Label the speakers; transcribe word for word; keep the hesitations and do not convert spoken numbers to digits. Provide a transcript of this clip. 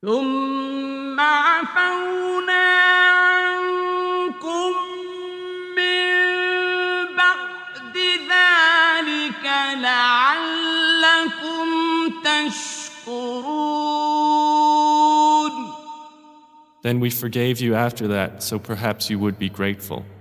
Speaker 1: ثم عفونا عنكم من بعد ذلك لعلكم تشكرون.
Speaker 2: Then we forgave you after that, so perhaps you would be grateful.